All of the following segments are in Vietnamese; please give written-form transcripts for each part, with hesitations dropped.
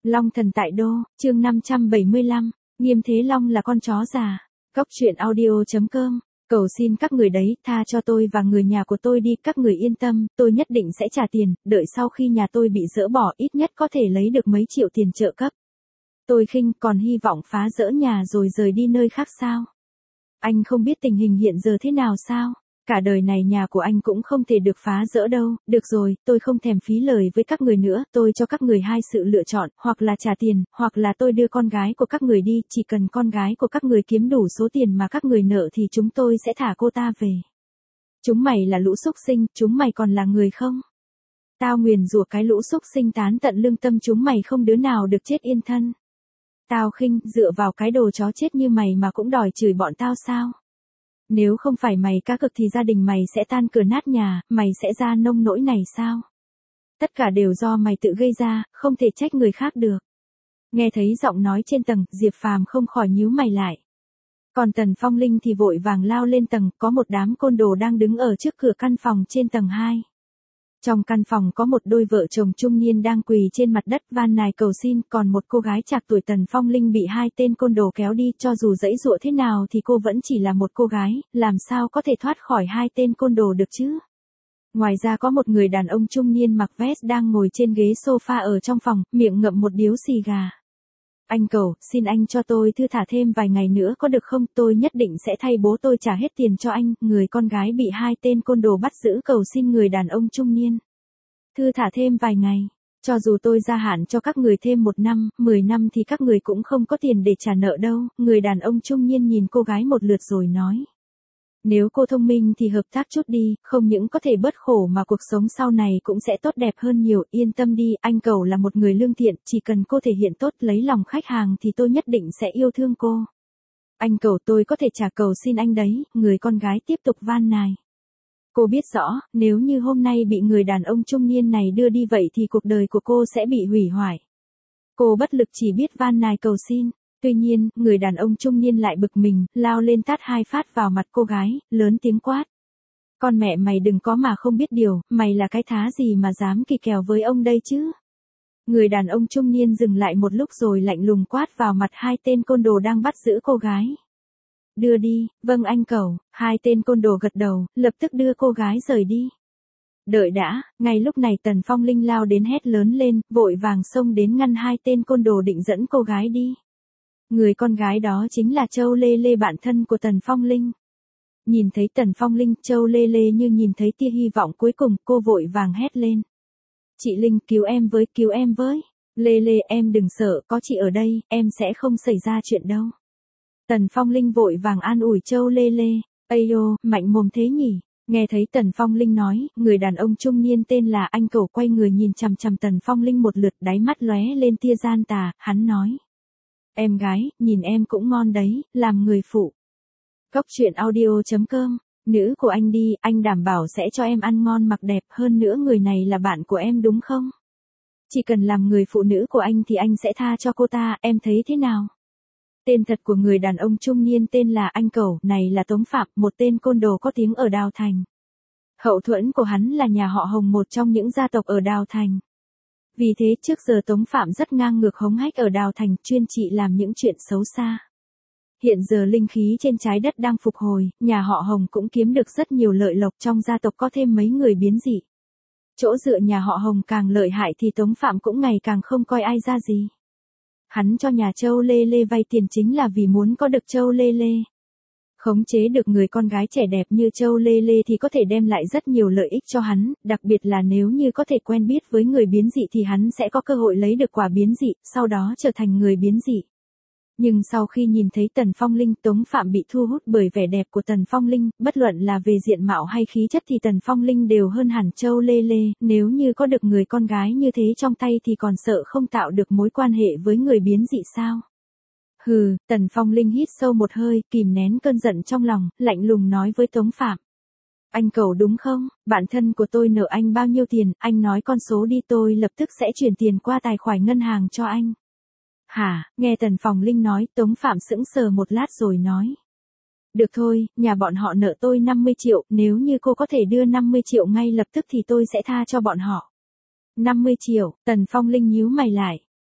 Long thần tại đô, chương 575, Nghiêm Thế Long là con chó già. Cóc truyện audio.com, cầu xin các người đấy, tha cho tôi và người nhà của tôi đi, các người yên tâm, tôi nhất định sẽ trả tiền, đợi sau khi nhà tôi bị dỡ bỏ ít nhất có thể lấy được mấy triệu tiền trợ cấp. Tôi khinh, còn hy vọng phá dỡ nhà rồi rời đi nơi khác sao? Anh không biết tình hình hiện giờ thế nào sao? Cả đời này nhà của anh cũng không thể được phá dỡ đâu, được rồi, tôi không thèm phí lời với các người nữa, tôi cho các người hai sự lựa chọn, hoặc là trả tiền, hoặc là tôi đưa con gái của các người đi, chỉ cần con gái của các người kiếm đủ số tiền mà các người nợ thì chúng tôi sẽ thả cô ta về. Chúng mày là lũ xúc sinh, chúng mày còn là người không? Tao nguyền rủa cái lũ xúc sinh tán tận lương tâm chúng mày không đứa nào được chết yên thân. Tao khinh, dựa vào cái đồ chó chết như mày mà cũng đòi chửi bọn tao sao? Nếu không phải mày cá cực thì gia đình mày sẽ tan cửa nát nhà, mày sẽ ra nông nỗi này sao? Tất cả đều do mày tự gây ra, không thể trách người khác được. Nghe thấy giọng nói trên tầng, Diệp Phàm không khỏi nhíu mày lại. Còn Tần Phong Linh thì vội vàng lao lên tầng, có một đám côn đồ đang đứng ở trước cửa căn phòng trên tầng 2. Trong căn phòng có một đôi vợ chồng trung niên đang quỳ trên mặt đất van nài cầu xin, còn một cô gái trạc tuổi Tần Phong Linh bị hai tên côn đồ kéo đi, cho dù giãy giụa thế nào thì cô vẫn chỉ là một cô gái, làm sao có thể thoát khỏi hai tên côn đồ được chứ? Ngoài ra có một người đàn ông trung niên mặc vest đang ngồi trên ghế sofa ở trong phòng, miệng ngậm một điếu xì gà. Anh Cẩu, xin anh cho tôi thư thả thêm vài ngày nữa có được không? Tôi nhất định sẽ thay bố tôi trả hết tiền cho anh. Người con gái bị hai tên côn đồ bắt giữ cầu xin người đàn ông trung niên. Thư thả thêm vài ngày. Cho dù tôi gia hạn cho các người thêm 1 năm, 10 năm thì các người cũng không có tiền để trả nợ đâu. Người đàn ông trung niên nhìn cô gái một lượt rồi nói. Nếu cô thông minh thì hợp tác chút đi, không những có thể bớt khổ mà cuộc sống sau này cũng sẽ tốt đẹp hơn nhiều, yên tâm đi, anh Cẩu là một người lương thiện, chỉ cần cô thể hiện tốt lấy lòng khách hàng thì tôi nhất định sẽ yêu thương cô. Anh Cẩu, tôi có thể trả cầu xin anh đấy, người con gái tiếp tục van nài. Cô biết rõ, nếu như hôm nay bị người đàn ông trung niên này đưa đi vậy thì cuộc đời của cô sẽ bị hủy hoại. Cô bất lực chỉ biết van nài cầu xin. Tuy nhiên, người đàn ông trung niên lại bực mình, lao lên tát 2 phát vào mặt cô gái, lớn tiếng quát. Con mẹ mày đừng có mà không biết điều, mày là cái thá gì mà dám kỳ kèo với ông đây chứ? Người đàn ông trung niên dừng lại một lúc rồi lạnh lùng quát vào mặt hai tên côn đồ đang bắt giữ cô gái. Đưa đi, vâng anh Cẩu, hai tên côn đồ gật đầu, lập tức đưa cô gái rời đi. Đợi đã, ngay lúc này Tần Phong Linh lao đến hét lớn lên, vội vàng xông đến ngăn hai tên côn đồ định dẫn cô gái đi. Người con gái đó chính là Châu Lê Lê, bạn thân của Tần Phong Linh. Nhìn thấy Tần Phong Linh, Châu Lê Lê như nhìn thấy tia hy vọng cuối cùng, cô vội vàng hét lên. Chị Linh, cứu em với, cứu em với. Lê Lê, em đừng sợ, có chị ở đây, em sẽ không xảy ra chuyện đâu. Tần Phong Linh vội vàng an ủi Châu Lê Lê. Ây ô, mạnh mồm thế nhỉ? Nghe thấy Tần Phong Linh nói, người đàn ông trung niên tên là anh Cẩu quay người nhìn chằm chằm Tần Phong Linh một lượt, đáy mắt lóe lên tia gian tà, hắn nói. Em gái, nhìn em cũng ngon đấy, làm người phụ. Cóc truyện audio.com, nữ của anh đi, anh đảm bảo sẽ cho em ăn ngon mặc đẹp, hơn nữa người này là bạn của em đúng không? Chỉ cần làm người phụ nữ của anh thì anh sẽ tha cho cô ta, em thấy thế nào? Tên thật của người đàn ông trung niên tên là anh Cẩu, này là Tống Phạm, một tên côn đồ có tiếng ở Đào Thành. Hậu thuẫn của hắn là nhà họ Hồng, một trong những gia tộc ở Đào Thành. Vì thế trước giờ Tống Phạm rất ngang ngược hống hách ở Đào Thành, chuyên trị làm những chuyện xấu xa. Hiện giờ linh khí trên trái đất đang phục hồi, nhà họ Hồng cũng kiếm được rất nhiều lợi lộc, trong gia tộc có thêm mấy người biến dị. Chỗ dựa nhà họ Hồng càng lợi hại thì Tống Phạm cũng ngày càng không coi ai ra gì. Hắn cho nhà Châu Lê Lê vay tiền chính là vì muốn có được Châu Lê Lê. Khống chế được người con gái trẻ đẹp như Châu Lê Lê thì có thể đem lại rất nhiều lợi ích cho hắn, đặc biệt là nếu như có thể quen biết với người biến dị thì hắn sẽ có cơ hội lấy được quả biến dị, sau đó trở thành người biến dị. Nhưng sau khi nhìn thấy Tần Phong Linh, Tống Phạm bị thu hút bởi vẻ đẹp của Tần Phong Linh, bất luận là về diện mạo hay khí chất thì Tần Phong Linh đều hơn hẳn Châu Lê Lê, nếu như có được người con gái như thế trong tay thì còn sợ không tạo được mối quan hệ với người biến dị sao? Hừ, Tần Phong Linh hít sâu một hơi, kìm nén cơn giận trong lòng, lạnh lùng nói với Tống Phạm. Anh Cẩu đúng không? Bạn thân của tôi nợ anh bao nhiêu tiền, anh nói con số đi tôi lập tức sẽ chuyển tiền qua tài khoản ngân hàng cho anh. Hả, nghe Tần Phong Linh nói, Tống Phạm sững sờ một lát rồi nói. Được thôi, nhà bọn họ nợ tôi 50 triệu, nếu như cô có thể đưa 50 triệu ngay lập tức thì tôi sẽ tha cho bọn họ. 50 triệu, Tần Phong Linh nhíu mày lại.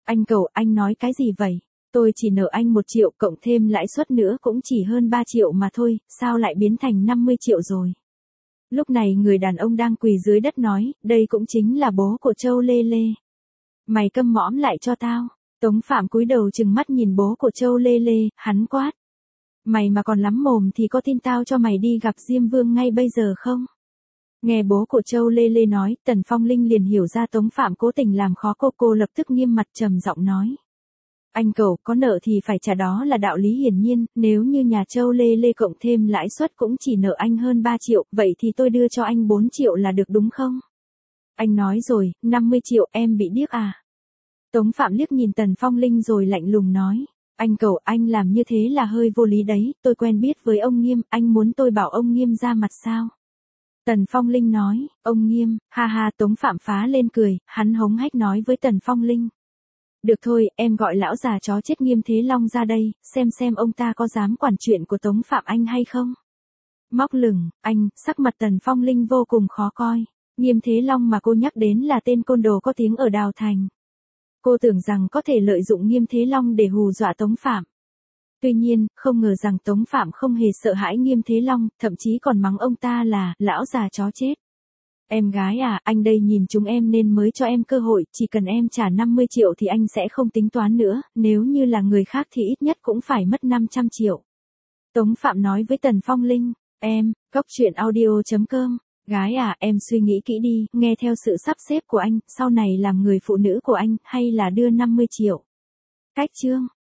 Anh Cẩu, anh nói cái gì vậy? Tôi chỉ nợ anh 1 triệu cộng thêm lãi suất nữa cũng chỉ hơn 3 triệu mà thôi, sao lại biến thành 50 triệu rồi? Lúc này người đàn ông đang quỳ dưới đất nói, đây cũng chính là bố của Châu Lê Lê. Mày câm mõm lại cho tao. Tống Phạm cúi đầu trừng mắt nhìn bố của Châu Lê Lê, hắn quát. Mày mà còn lắm mồm thì có tin tao cho mày đi gặp Diêm Vương ngay bây giờ không? Nghe bố của Châu Lê Lê nói, Tần Phong Linh liền hiểu ra Tống Phạm cố tình làm khó cô lập tức nghiêm mặt trầm giọng nói. Anh Cẩu, có nợ thì phải trả, đó là đạo lý hiển nhiên, nếu như nhà Châu Lê Lê cộng thêm lãi suất cũng chỉ nợ anh hơn 3 triệu, vậy thì tôi đưa cho anh 4 triệu là được đúng không? Anh nói rồi, 50 triệu em bị điếc à? Tống Phạm liếc nhìn Tần Phong Linh rồi lạnh lùng nói. Anh Cẩu, anh làm như thế là hơi vô lý đấy, tôi quen biết với ông Nghiêm, anh muốn tôi bảo ông Nghiêm ra mặt sao? Tần Phong Linh nói, ông Nghiêm, ha ha. Tống Phạm phá lên cười, hắn hống hách nói với Tần Phong Linh. Được thôi, em gọi lão già chó chết Nghiêm Thế Long ra đây, xem ông ta có dám quản chuyện của Tống Phạm anh hay không. Móc lửng, anh, sắc mặt Tần Phong Linh vô cùng khó coi. Nghiêm Thế Long mà cô nhắc đến là tên côn đồ có tiếng ở Đào Thành. Cô tưởng rằng có thể lợi dụng Nghiêm Thế Long để hù dọa Tống Phạm. Tuy nhiên, không ngờ rằng Tống Phạm không hề sợ hãi Nghiêm Thế Long, thậm chí còn mắng ông ta là, lão già chó chết. Em gái à, anh đây nhìn chúng em nên mới cho em cơ hội, chỉ cần em trả 50 triệu thì anh sẽ không tính toán nữa, nếu như là người khác thì ít nhất cũng phải mất 500 triệu. Tống Phạm nói với Tần Phong Linh, Cóc Truyện Audio.com, gái à, em suy nghĩ kỹ đi, nghe theo sự sắp xếp của anh, sau này làm người phụ nữ của anh, hay là đưa 50 triệu. Cách chương.